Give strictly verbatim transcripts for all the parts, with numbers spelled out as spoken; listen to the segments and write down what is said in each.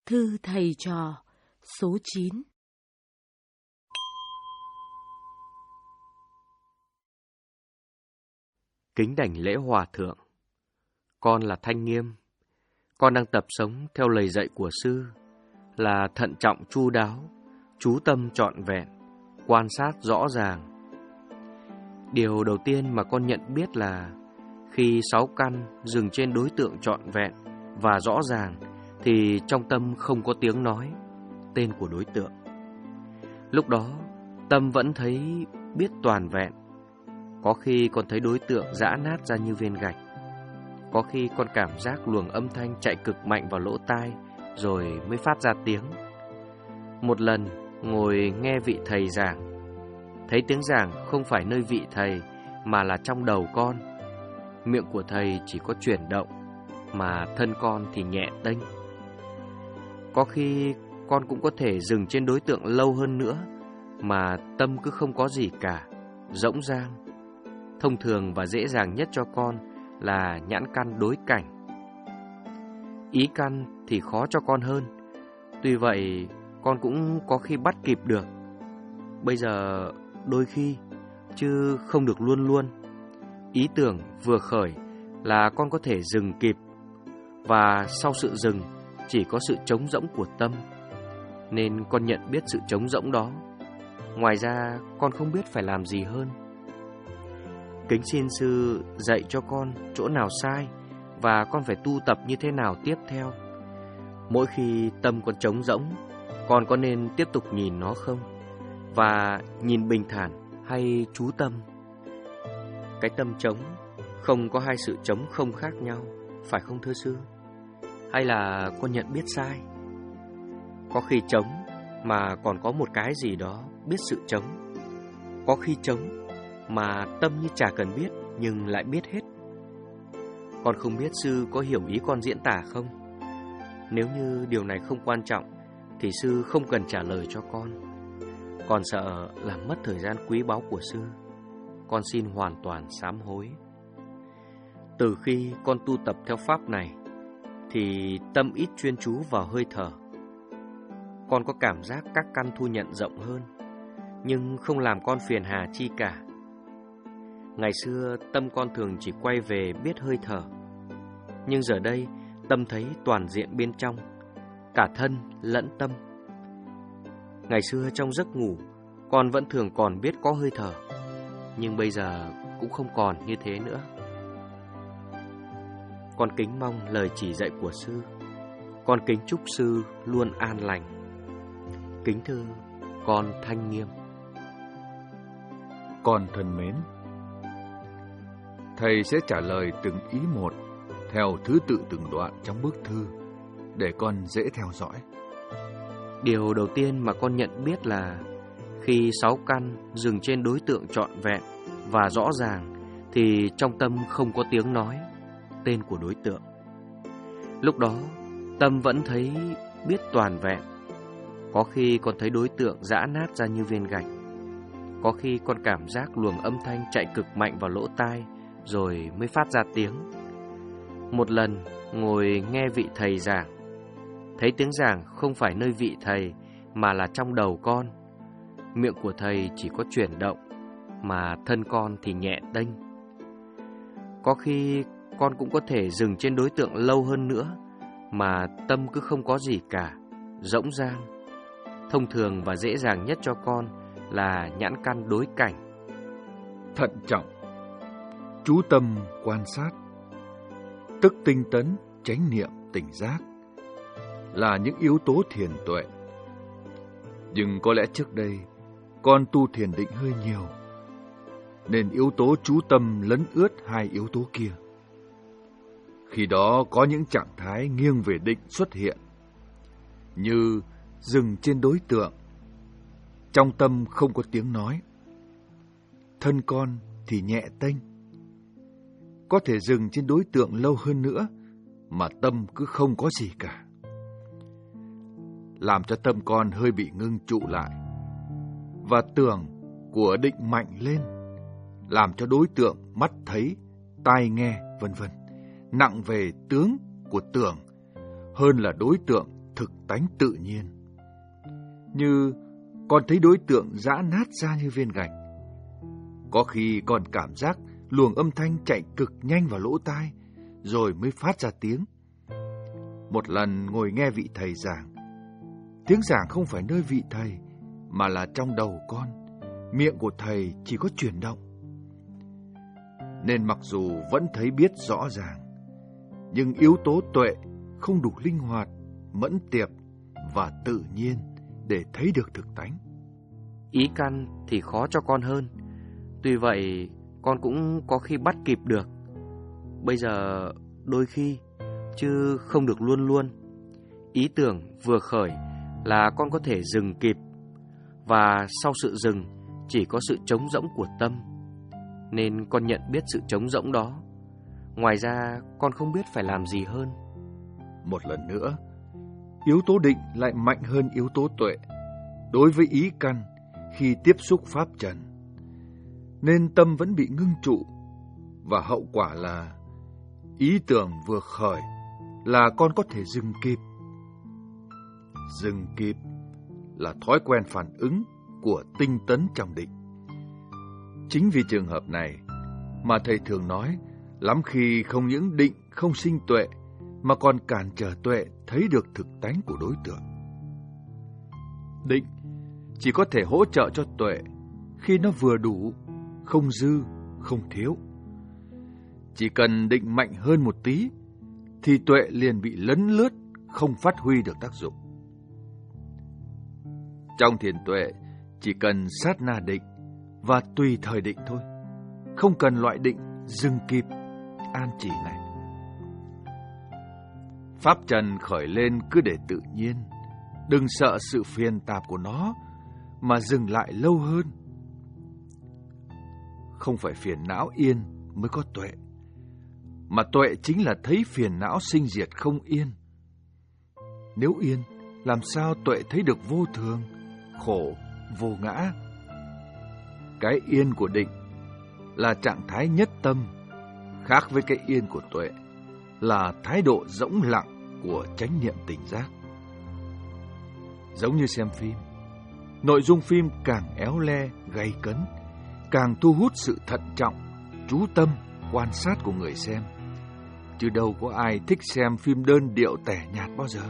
Thư thầy trò số chín. Kính đảnh lễ hòa thượng. Con là Thanh Nghiêm. Con đang tập sống theo lời dạy của sư, là thận trọng chu đáo, chú tâm trọn vẹn, quan sát rõ ràng. Điều đầu tiên mà con nhận biết là khi sáu căn dừng trên đối tượng trọn vẹn và rõ ràng thì trong tâm không có tiếng nói, tên của đối tượng. Lúc đó tâm vẫn thấy biết toàn vẹn. Có khi con thấy đối tượng giã nát ra như viên gạch. Có khi con cảm giác luồng âm thanh chạy cực mạnh vào lỗ tai rồi mới phát ra tiếng. Một lần ngồi nghe vị thầy giảng, thấy tiếng giảng không phải nơi vị thầy mà là trong đầu con. Miệng của thầy chỉ có chuyển động, mà thân con thì nhẹ tênh. Có khi con cũng có thể dừng trên đối tượng lâu hơn nữa, mà tâm cứ không có gì cả, rỗng rang. Thông thường và dễ dàng nhất cho con là nhãn căn đối cảnh. Ý căn thì khó cho con hơn. Tuy vậy con cũng có khi bắt kịp được. Bây giờ đôi khi, chứ không được luôn luôn. Ý tưởng vừa khởi là con có thể dừng kịp. Và sau sự dừng chỉ có sự trống rỗng của tâm, nên con nhận biết sự trống rỗng đó. Ngoài ra con không biết phải làm gì hơn. Kính xin sư dạy cho con chỗ nào sai và con phải tu tập như thế nào tiếp theo. Mỗi khi tâm con trống rỗng, con có nên tiếp tục nhìn nó không? Và nhìn bình thản hay chú tâm? Cái tâm trống không có hai sự trống không khác nhau, phải không thưa sư? Hay là con nhận biết sai? Có khi trống mà còn có một cái gì đó biết sự trống. Có khi trống mà tâm như chả cần biết nhưng lại biết hết. Con không biết sư có hiểu ý con diễn tả không? Nếu như điều này không quan trọng thì sư không cần trả lời cho con. Con sợ làm mất thời gian quý báu của sư. Con xin hoàn toàn sám hối. Từ khi con tu tập theo pháp này thì tâm ít chuyên chú vào hơi thở. Con có cảm giác các căn thu nhận rộng hơn, nhưng không làm con phiền hà chi cả. Ngày xưa tâm con thường chỉ quay về biết hơi thở, nhưng giờ đây tâm thấy toàn diện bên trong, cả thân lẫn tâm. Ngày xưa trong giấc ngủ, con vẫn thường còn biết có hơi thở, nhưng bây giờ cũng không còn như thế nữa. Con kính mong lời chỉ dạy của sư. Con kính chúc sư luôn an lành. Kính thưa con Thanh Nghiêm. Con thân mến, thầy sẽ trả lời từng ý một theo thứ tự từng đoạn trong bức thư để con dễ theo dõi. Điều đầu tiên mà con nhận biết là khi sáu căn dừng trên đối tượng trọn vẹn và rõ ràng thì trong tâm không có tiếng nói, tên của đối tượng. Lúc đó tâm vẫn thấy biết toàn vẹn. Có khi con thấy đối tượng giã nát ra như viên gạch. Có khi con cảm giác luồng âm thanh chạy cực mạnh vào lỗ tai rồi mới phát ra tiếng. Một lần ngồi nghe vị thầy giảng, thấy tiếng giảng không phải nơi vị thầy mà là trong đầu con. Miệng của thầy chỉ có chuyển động, mà thân con thì nhẹ tênh. Có khi con cũng có thể dừng trên đối tượng lâu hơn nữa, mà tâm cứ không có gì cả, rỗng rang. Thông thường và dễ dàng nhất cho con là nhãn căn đối cảnh. Thận trọng, chú tâm quan sát, tức tinh tấn, chánh niệm, tỉnh giác là những yếu tố thiền tuệ. Nhưng có lẽ trước đây con tu thiền định hơi nhiều, nên yếu tố chú tâm lấn ướt hai yếu tố kia. Khi đó có những trạng thái nghiêng về định xuất hiện, như dừng trên đối tượng, trong tâm không có tiếng nói, thân con thì nhẹ tênh. Có thể dừng trên đối tượng lâu hơn nữa, mà tâm cứ không có gì cả, làm cho tâm con hơi bị ngưng trụ lại, và tưởng của định mạnh lên, làm cho đối tượng mắt thấy, tai nghe, vân vân nặng về tướng của tưởng hơn là đối tượng thực tánh tự nhiên. Như con thấy đối tượng giã nát ra như viên gạch. Có khi con cảm giác luồng âm thanh chạy cực nhanh vào lỗ tai, rồi mới phát ra tiếng. Một lần ngồi nghe vị thầy giảng, tiếng giảng không phải nơi vị thầy, mà là trong đầu con. Miệng của thầy chỉ có chuyển động. Nên mặc dù vẫn thấy biết rõ ràng, nhưng yếu tố tuệ không đủ linh hoạt, mẫn tiệp và tự nhiên để thấy được thực tánh. Ý căn thì khó cho con hơn. Tuy vậy, con cũng có khi bắt kịp được. Bây giờ đôi khi, chứ không được luôn luôn. Ý tưởng vừa khởi là con có thể dừng kịp. Và sau sự dừng, chỉ có sự trống rỗng của tâm. Nên con nhận biết sự trống rỗng đó. Ngoài ra, con không biết phải làm gì hơn. Một lần nữa, yếu tố định lại mạnh hơn yếu tố tuệ đối với ý căn khi tiếp xúc pháp trần. Nên tâm vẫn bị ngưng trụ, và hậu quả là ý tưởng vừa khởi là con có thể dừng kịp. Dừng kịp là thói quen phản ứng của tinh tấn trong định. Chính vì trường hợp này mà thầy thường nói, lắm khi không những định không sinh tuệ, mà còn cản trở tuệ thấy được thực tánh của đối tượng. Định chỉ có thể hỗ trợ cho tuệ khi nó vừa đủ, không dư, không thiếu. Chỉ cần định mạnh hơn một tí, thì tuệ liền bị lấn lướt, không phát huy được tác dụng. Trong thiền tuệ, chỉ cần sát na định và tùy thời định thôi, không cần loại định dừng kịp, an chỉ này. Pháp trần khởi lên cứ để tự nhiên, đừng sợ sự phiền tạp của nó mà dừng lại lâu hơn. Không phải phiền não yên mới có tuệ, mà tuệ chính là thấy phiền não sinh diệt không yên. Nếu yên, làm sao tuệ thấy được vô thường, khổ, vô ngã? Cái yên của định là trạng thái nhất tâm, khác với cái yên của tuệ là thái độ rỗng lặng của chánh niệm tỉnh giác. Giống như xem phim, nội dung phim càng éo le, gay cấn, càng thu hút sự thận trọng, chú tâm, quan sát của người xem. Chứ đâu có ai thích xem phim đơn điệu tẻ nhạt bao giờ.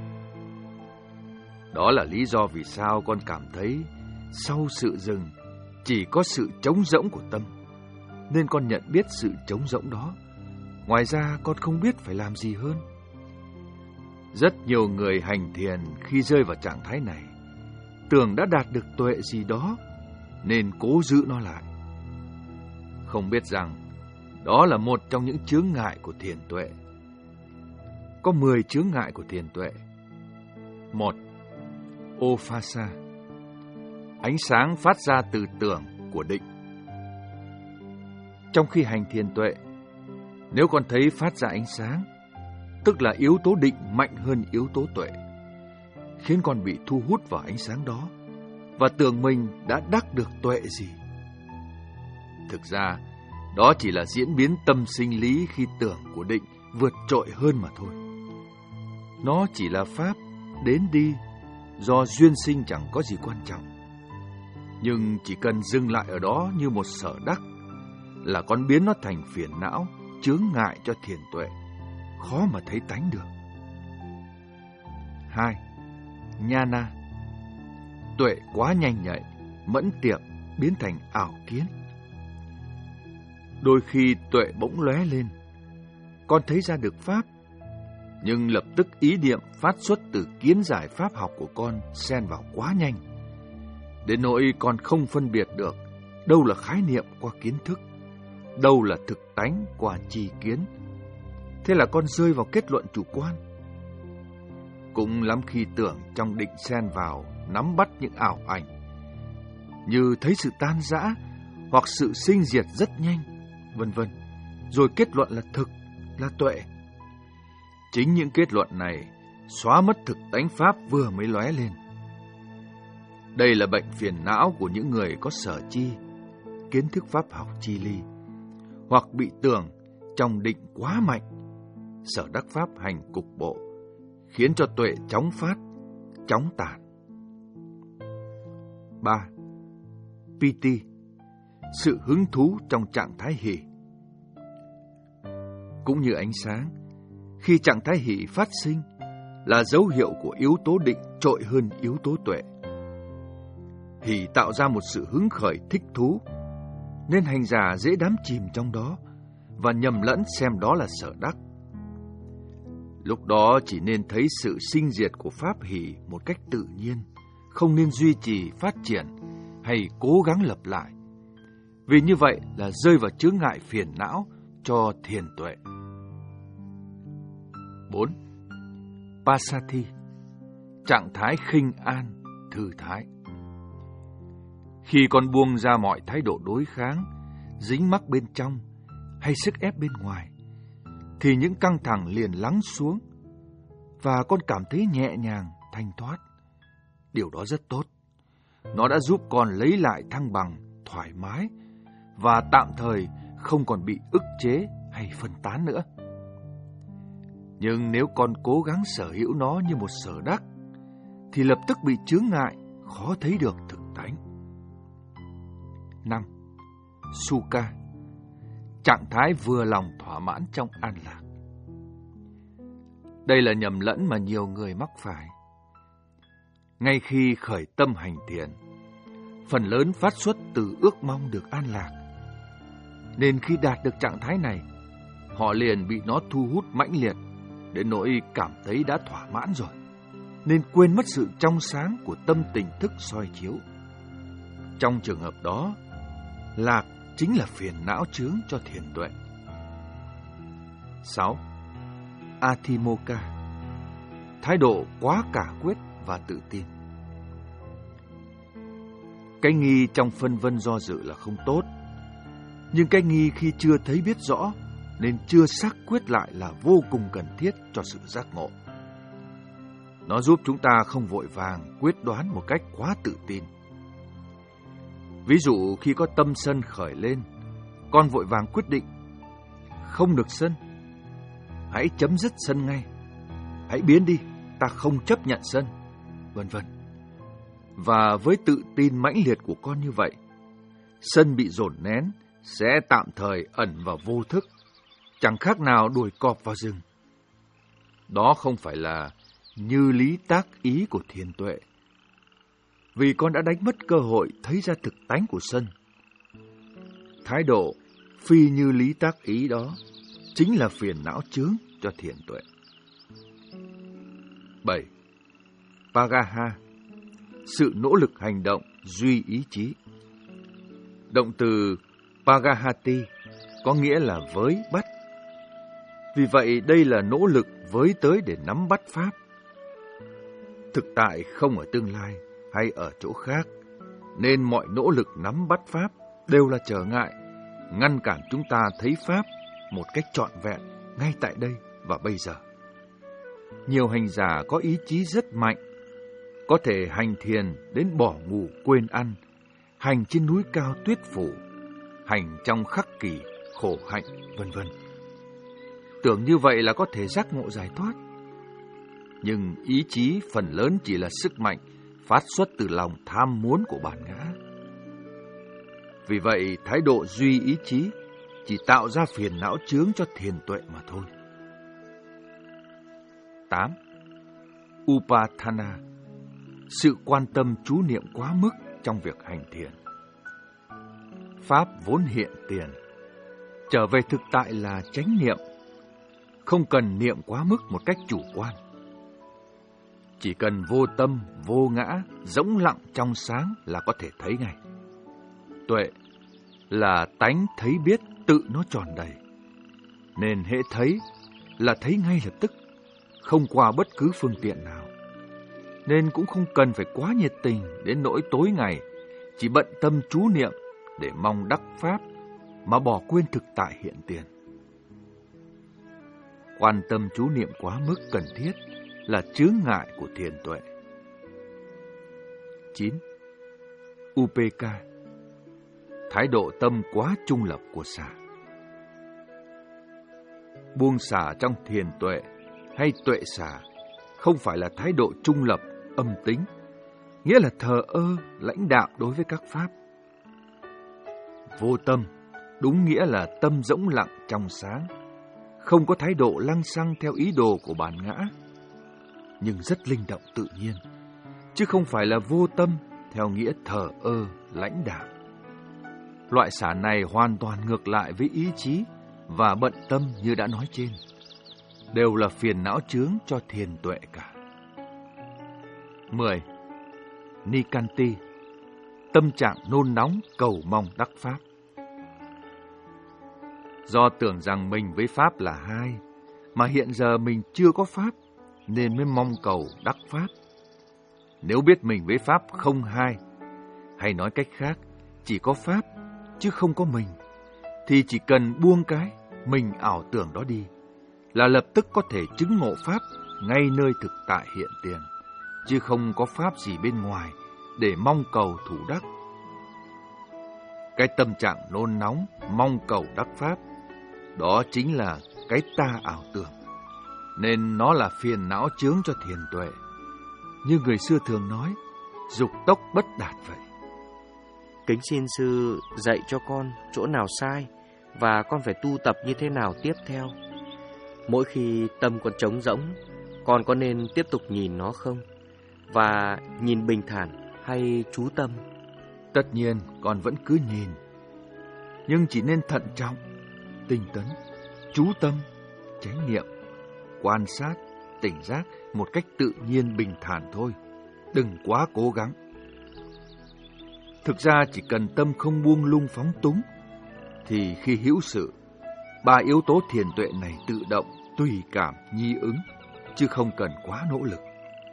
Đó là lý do vì sao con cảm thấy sau sự dừng chỉ có sự trống rỗng của tâm. Nên con nhận biết sự trống rỗng đó. Ngoài ra con không biết phải làm gì hơn. Rất nhiều người hành thiền khi rơi vào trạng thái này tưởng đã đạt được tuệ gì đó, nên cố giữ nó lại. Không biết rằng đó là một trong những chướng ngại của thiền tuệ. Có mười chướng ngại của thiền tuệ. Một, Ophasa, ánh sáng phát ra từ tưởng của định. Trong khi hành thiền tuệ, nếu con thấy phát ra ánh sáng, tức là yếu tố định mạnh hơn yếu tố tuệ, khiến con bị thu hút vào ánh sáng đó và tưởng mình đã đắc được tuệ gì. Thực ra, đó chỉ là diễn biến tâm sinh lý khi tưởng của định vượt trội hơn mà thôi. Nó chỉ là pháp đến đi, do duyên sinh chẳng có gì quan trọng. Nhưng chỉ cần dừng lại ở đó như một sở đắc là con biến nó thành phiền não, chướng ngại cho thiền tuệ, khó mà thấy tánh được. Hai, Nhana, tuệ quá nhanh nhạy, mẫn tiệp biến thành ảo kiến. Đôi khi tuệ bỗng lóe lên, con thấy ra được pháp, nhưng lập tức ý niệm phát xuất từ kiến giải pháp học của con xen vào quá nhanh, đến nỗi con không phân biệt được đâu là khái niệm qua kiến thức, đâu là thực tánh qua tri kiến. Thế là con rơi vào kết luận chủ quan. Cũng lắm khi tưởng trong định xen vào nắm bắt những ảo ảnh, như thấy sự tan rã hoặc sự sinh diệt rất nhanh, vân vân, rồi kết luận là thực, là tuệ. Chính những kết luận này xóa mất thực tánh pháp vừa mới lóe lên. Đây là bệnh phiền não của những người có sở chi, kiến thức pháp học chi ly, hoặc bị tưởng trong định quá mạnh, sở đắc pháp hành cục bộ, khiến cho tuệ chóng phát, chóng tàn. ba. Piti, sự hứng thú trong trạng thái hỷ. Cũng như ánh sáng, khi trạng thái hỷ phát sinh là dấu hiệu của yếu tố định trội hơn yếu tố tuệ. Hỷ tạo ra một sự hứng khởi thích thú, nên hành giả dễ đắm chìm trong đó và nhầm lẫn xem đó là sở đắc. Lúc đó chỉ nên thấy sự sinh diệt của pháp hỷ một cách tự nhiên, không nên duy trì, phát triển hay cố gắng lập lại, vì như vậy là rơi vào chướng ngại phiền não cho thiền tuệ. bốn. Passathi, trạng thái khinh an, thư thái. Khi con buông ra mọi thái độ đối kháng, dính mắc bên trong hay sức ép bên ngoài, thì những căng thẳng liền lắng xuống và con cảm thấy nhẹ nhàng, thanh thoát. Điều đó rất tốt. Nó đã giúp con lấy lại thăng bằng, thoải mái và tạm thời không còn bị ức chế hay phân tán nữa. Nhưng nếu con cố gắng sở hữu nó như một sở đắc, thì lập tức bị chướng ngại, khó thấy được thực tánh. năm. Sukha, trạng thái vừa lòng thỏa mãn trong an lạc. Đây là nhầm lẫn mà nhiều người mắc phải. Ngay khi khởi tâm hành thiền, phần lớn phát xuất từ ước mong được an lạc, nên khi đạt được trạng thái này, họ liền bị nó thu hút mãnh liệt đến nỗi cảm thấy đã thỏa mãn rồi, nên quên mất sự trong sáng của tâm tỉnh thức soi chiếu. Trong trường hợp đó, lạc chính là phiền não chướng cho thiền tuệ. sáu. Athimokkha, thái độ quá cả quyết và tự tin. Cái nghi trong phân vân do dự là không tốt, nhưng cái nghi khi chưa thấy biết rõ nên chưa xác quyết lại là vô cùng cần thiết cho sự giác ngộ. Nó giúp chúng ta không vội vàng quyết đoán một cách quá tự tin. Ví dụ khi có tâm sân khởi lên, con vội vàng quyết định không được sân, hãy chấm dứt sân ngay, hãy biến đi, ta không chấp nhận sân, vân vân. Và với tự tin mãnh liệt của con như vậy, sân bị dồn nén sẽ tạm thời ẩn vào vô thức, chẳng khác nào đuổi cọp vào rừng. Đó không phải là như lý tác ý của thiền tuệ, vì con đã đánh mất cơ hội thấy ra thực tánh của sân. Thái độ phi như lý tác ý đó chính là phiền não chướng cho thiền tuệ. bảy. Pagaha, sự nỗ lực hành động duy ý chí. Động từ Pagahati có nghĩa là với bắt. Vì vậy đây là nỗ lực với tới để nắm bắt pháp. Thực tại không ở tương lai hay ở chỗ khác, nên mọi nỗ lực nắm bắt pháp đều là trở ngại, ngăn cản chúng ta thấy pháp một cách trọn vẹn ngay tại đây và bây giờ. Nhiều hành giả có ý chí rất mạnh, có thể hành thiền đến bỏ ngủ quên ăn, hành trên núi cao tuyết phủ, hành trong khắc kỳ, khổ hạnh, vân vân. Tưởng như vậy là có thể giác ngộ giải thoát. Nhưng ý chí phần lớn chỉ là sức mạnh phát xuất từ lòng tham muốn của bản ngã. Vì vậy, thái độ duy ý chí chỉ tạo ra phiền não chướng cho thiền tuệ mà thôi. tám. Upathana, sự quan tâm chú niệm quá mức trong việc hành thiền. Pháp vốn hiện tiền, trở về thực tại là chánh niệm, không cần niệm quá mức một cách chủ quan. Chỉ cần vô tâm, vô ngã, rỗng lặng trong sáng là có thể thấy ngay. Tuệ là tánh thấy biết tự nó tròn đầy, nên hễ thấy là thấy ngay lập tức, không qua bất cứ phương tiện nào. Nên cũng không cần phải quá nhiệt tình đến nỗi tối ngày chỉ bận tâm chú niệm để mong đắc pháp mà bỏ quên thực tại hiện tiền. Quan tâm chú niệm quá mức cần thiết là chướng ngại của thiền tuệ. chín. Upeka, thái độ tâm quá trung lập của xả. Buông xả trong thiền tuệ hay tuệ xả không phải là thái độ trung lập, âm tính, nghĩa là thờ ơ, lãnh đạm đối với các pháp. Vô tâm, đúng nghĩa là tâm rỗng lặng trong sáng, không có thái độ lăng xăng theo ý đồ của bản ngã, nhưng rất linh động tự nhiên, chứ không phải là vô tâm theo nghĩa thờ ơ, lãnh đạm. Loại xả này hoàn toàn ngược lại với ý chí và bận tâm như đã nói trên, đều là phiền não chướng cho thiền tuệ cả. mười. Nikanti, tâm trạng nôn nóng cầu mong đắc pháp. Do tưởng rằng mình với pháp là hai, mà hiện giờ mình chưa có pháp, nên mới mong cầu đắc pháp. Nếu biết mình với pháp không hai, hay nói cách khác, chỉ có pháp, chứ không có mình, thì chỉ cần buông cái mình ảo tưởng đó đi, là lập tức có thể chứng ngộ pháp ngay nơi thực tại hiện tiền, chứ không có pháp gì bên ngoài để mong cầu thủ đắc. Cái tâm trạng nôn nóng, mong cầu đắc pháp, đó chính là cái ta ảo tưởng, nên nó là phiền não chướng cho thiền tuệ. Như người xưa thường nói, dục tốc bất đạt vậy. Kính xin sư dạy cho con chỗ nào sai và con phải tu tập như thế nào tiếp theo. Mỗi khi tâm con trống rỗng, con có nên tiếp tục nhìn nó không? Và nhìn bình thản hay chú tâm? Tất nhiên con vẫn cứ nhìn, nhưng chỉ nên thận trọng, tinh tấn, chú tâm, chánh niệm, quan sát, tỉnh giác một cách tự nhiên bình thản thôi, đừng quá cố gắng. Thực ra chỉ cần tâm không buông lung phóng túng, thì khi hữu sự, ba yếu tố thiền tuệ này tự động, tùy cảm, nhi ứng, chứ không cần quá nỗ lực.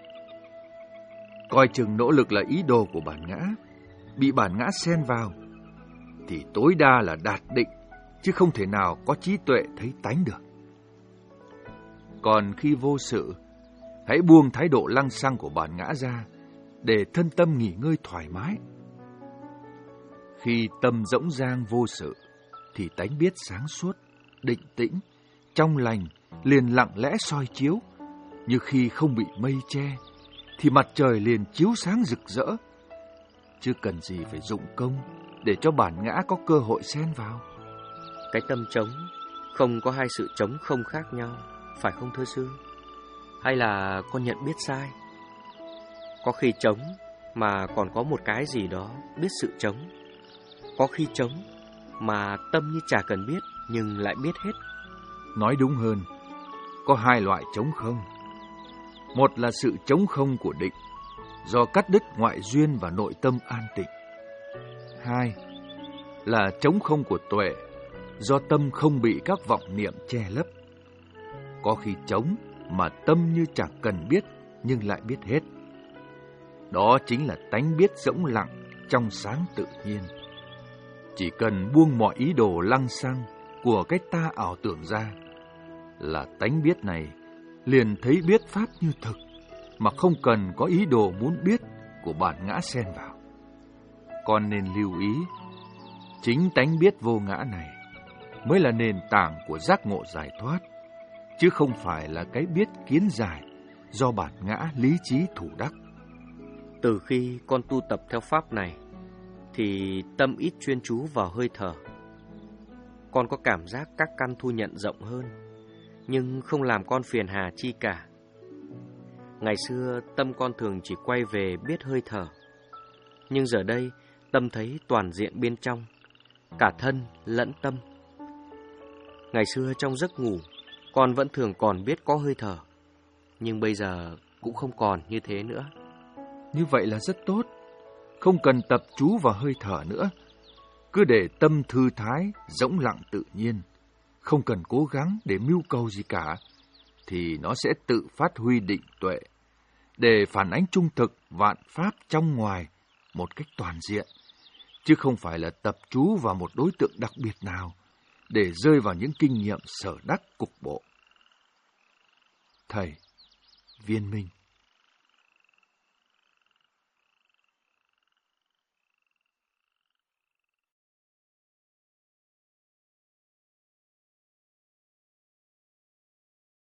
Coi chừng nỗ lực là ý đồ của bản ngã, bị bản ngã xen vào, thì tối đa là đạt định, chứ không thể nào có trí tuệ thấy tánh được. Còn khi vô sự, hãy buông thái độ lăng xăng của bản ngã ra, để thân tâm nghỉ ngơi thoải mái. Khi tâm rỗng rang vô sự, thì tánh biết sáng suốt, định tĩnh, trong lành, liền lặng lẽ soi chiếu. Như khi không bị mây che, thì mặt trời liền chiếu sáng rực rỡ. Chứ cần gì phải dụng công để cho bản ngã có cơ hội xen vào. Cái tâm trống không có hai sự trống không khác nhau, phải không thưa sư? Hay là con nhận biết sai? Có khi trống mà còn có một cái gì đó biết sự trống. Có khi trống mà tâm như chả cần biết nhưng lại biết hết. Nói đúng hơn, có hai loại trống không. Một là sự trống không của định, do cắt đứt ngoại duyên và nội tâm an tịnh. Hai là trống không của tuệ, do tâm không bị các vọng niệm che lấp. Có khi trống mà tâm như chẳng cần biết nhưng lại biết hết. Đó chính là tánh biết rỗng lặng, trong sáng tự nhiên. Chỉ cần buông mọi ý đồ lăng xăng của cái ta ảo tưởng ra, là tánh biết này liền thấy biết pháp như thực, mà không cần có ý đồ muốn biết của bản ngã xen vào. Con nên lưu ý, chính tánh biết vô ngã này mới là nền tảng của giác ngộ giải thoát, chứ không phải là cái biết kiến giải do bản ngã lý trí thủ đắc. Từ khi con tu tập theo pháp này, thì tâm ít chuyên chú vào hơi thở. Con có cảm giác các căn thu nhận rộng hơn, nhưng không làm con phiền hà chi cả. Ngày xưa tâm con thường chỉ quay về biết hơi thở, nhưng giờ đây tâm thấy toàn diện bên trong, cả thân lẫn tâm. Ngày xưa trong giấc ngủ, con vẫn thường còn biết có hơi thở, nhưng bây giờ cũng không còn như thế nữa. Như vậy là rất tốt, không cần tập chú vào hơi thở nữa. Cứ để tâm thư thái, rỗng lặng tự nhiên, không cần cố gắng để mưu cầu gì cả, thì nó sẽ tự phát huy định tuệ, để phản ánh trung thực vạn pháp trong ngoài một cách toàn diện, chứ không phải là tập chú vào một đối tượng đặc biệt nào, để rơi vào những kinh nghiệm sở đắc cục bộ. Thầy, Viên Minh.